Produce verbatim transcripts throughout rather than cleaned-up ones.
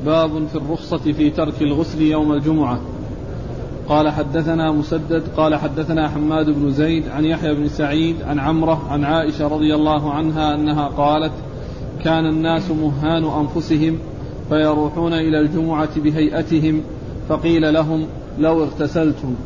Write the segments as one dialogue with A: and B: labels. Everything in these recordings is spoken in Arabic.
A: باب في الرخصة في ترك الغسل يوم الجمعة. قال حدثنا مسدد قال حدثنا حماد بن زيد عن يحيى بن سعيد عن عمرة عن عائشة رضي الله عنها أنها قالت كان الناس مهان أنفسهم فيروحون إلى الجمعة بهيئتهم فقيل لهم لو اغتسلتم.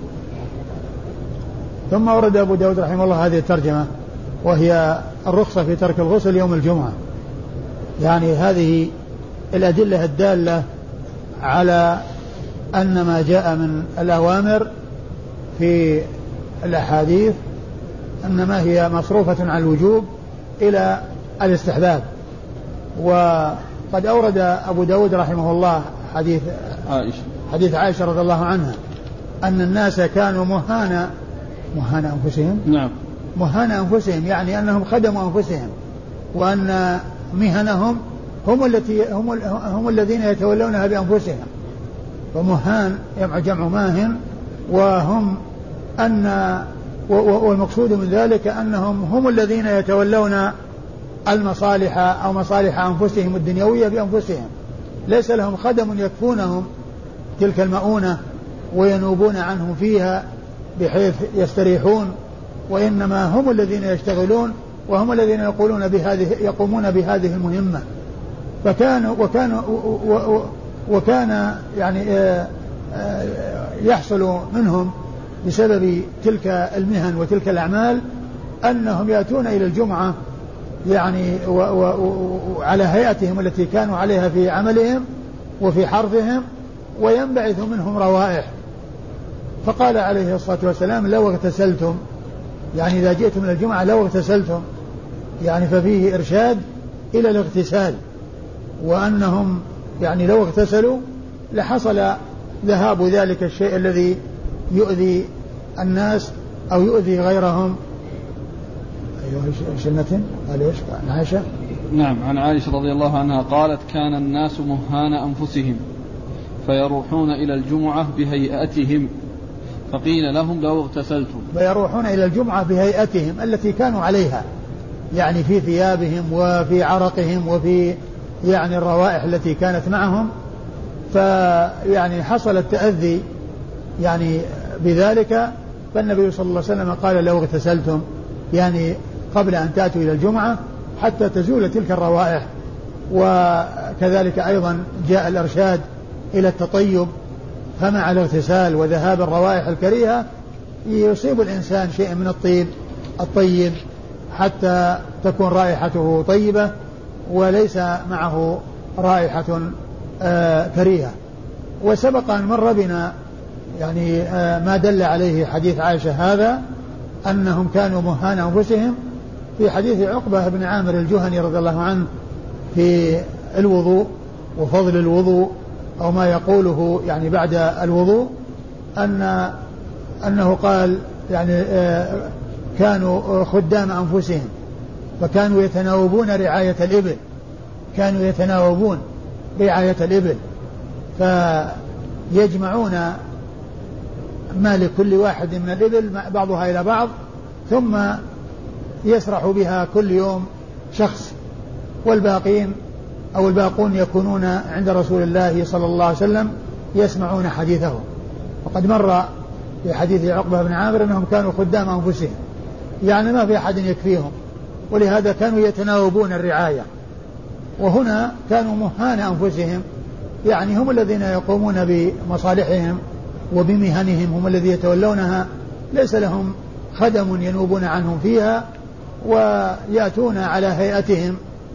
B: ثم ورد أبو داود رحمه الله هذه الترجمة وهي الرخصة في ترك الغسل يوم الجمعة. يعني هذه الأدلة الدالة على أن ما جاء من الأوامر في الأحاديث أنما هي مصروفة عن الوجوب إلى الاستحباب. وقد أورد أبو داود رحمه الله حديث
A: عائشة
B: حديث عائشة رضي الله عنها أن الناس كانوا مهانا مهانا أنفسهم
A: نعم
B: مهانا أنفسهم يعني أنهم خدموا أنفسهم وأن مهنهم هم التي هم, هم الذين يتولونها بأنفسهم. ومهان جمع ماهن وهم أن والمقصود من ذلك أنهم هم الذين يتولون المصالح أو مصالح أنفسهم الدنيوية بأنفسهم. ليس لهم خدم يكفونهم تلك المؤونة وينوبون عنهم فيها بحيث يستريحون، وإنما هم الذين يشتغلون وهم الذين يقولون بهذه يقومون بهذه المهمة. فكانوا وكانوا وكان يعني يحصل منهم بسبب تلك المهن وتلك الأعمال أنهم يأتون إلى الجمعة يعني وعلى هيئتهم التي كانوا عليها في عملهم وفي حرثهم وينبعث منهم روائح. فقال عليه الصلاة والسلام لو اغتسلتم، يعني إذا جئتم إلى الجمعة لو اغتسلتم، يعني ففيه إرشاد إلى الاغتسال، وأنهم يعني لو اغتسلوا لحصل ذهاب ذلك الشيء الذي يؤذي الناس أو يؤذي غيرهم. أيوة شنة قال إيش عن عائشة؟
A: نعم عن عائشة رضي الله عنها قالت كان الناس مهان أنفسهم فيروحون إلى الجمعة بهيئتهم فقيل لهم لو اغتسلتم.
B: فيروحون إلى الجمعة بهيئتهم التي كانوا عليها، يعني في ثيابهم وفي عرقهم وفي يعني الروائح التي كانت معهم، فيعني حصل التأذي يعني بذلك. فالنبي صلى الله عليه وسلم قال لو اغتسلتم، يعني قبل أن تأتوا إلى الجمعة حتى تزول تلك الروائح. وكذلك أيضا جاء الإرشاد إلى التطيب، فمع الاغتسال وذهاب الروائح الكريهة يصيب الإنسان شيء من الطيب الطيب حتى تكون رائحته طيبة وليس معه رائحة آه كريهة. وسبق أن مر بنا يعني آه ما دل عليه حديث عائشة هذا أنهم كانوا مهان أنفسهم في حديث عقبة بن عامر الجهني رضي الله عنه في الوضوء وفضل الوضوء أو ما يقوله يعني بعد الوضوء، أن أنه قال يعني آه كانوا خدام أنفسهم فكانوا يتناوبون رعاية الإبل كانوا يتناوبون رعاية الإبل فيجمعون ما لكل واحد من الإبل بعضها إلى بعض ثم يسرح بها كل يوم شخص، والباقين أو الباقون يكونون عند رسول الله صلى الله عليه وسلم يسمعون حديثه. وقد مر في حديث عقبة بن عامر أنهم كانوا خدام أنفسهم، يعني ما في أحد يكفيهم، ولهذا كانوا يتناوبون الرعاية. وهنا كانوا مهان أنفسهم، يعني هم الذين يقومون بمصالحهم وبمهنهم، هم الذين يتولونها، ليس لهم خدم ينوبون عنهم فيها، ويأتون على هيئتهم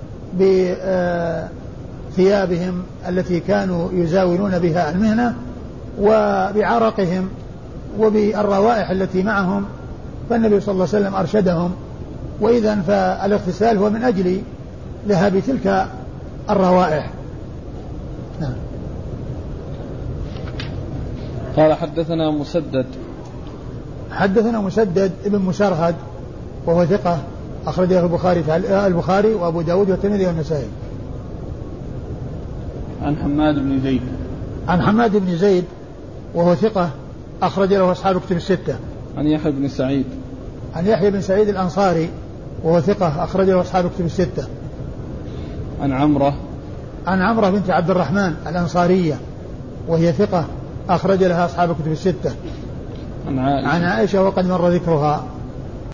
B: بثيابهم التي كانوا يزاولون بها المهنة وبعرقهم وبالروائح التي معهم. فالنبي صلى الله عليه وسلم أرشدهم، وإذن فالاغتسال هو من أجل ذهاب تلك الروائح. نعم.
A: قال حدثنا مسدد
B: حدثنا مسدد ابن مسرهد وهو ثقة أخرجه البخاري البخاري وأبو داود والترمذي والنسائي.
A: عن حماد بن زيد
B: عن حماد بن زيد وهو ثقة أخرج له أصحاب كتب الستة.
A: عن يحيى بن سعيد
B: عن يحيى بن سعيد الأنصاري وهو ثقة أخرج له أصحاب كتب الستة.
A: عن عمرة
B: عن عمرة بنت عبد الرحمن الأنصارية وهي ثقة أخرج لها أصحاب الكتب الستة.
A: عن عائشة,
B: عن عائشة وقد مر ذكرها.